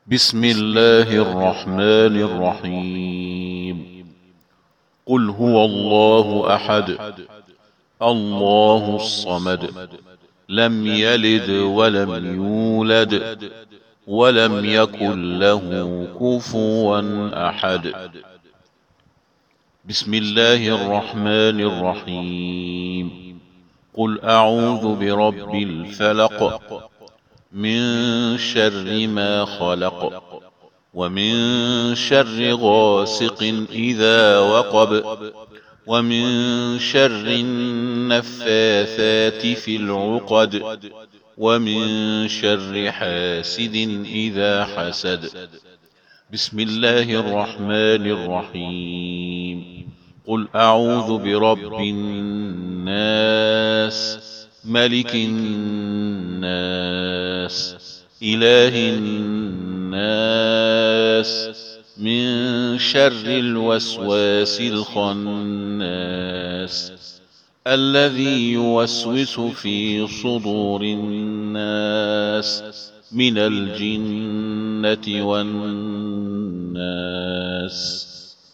بسم الله الرحمن الرحيم. قل هو الله أحد الله الصمد لم يلد ولم يولد ولم يكن له كفوا أحد. بسم الله الرحمن الرحيم. قل أعوذ برب الفلق من شر ما خلق ومن شر غاسق إذا وقب ومن شر النفاثات في العقد ومن شر حاسد إذا حسد. بسم الله الرحمن الرحيم. قل أعوذ برب الناس ملك الناس إله الناس من شر الوسواس الخناس الذي يوسوس في صدور الناس من الجنة والناس.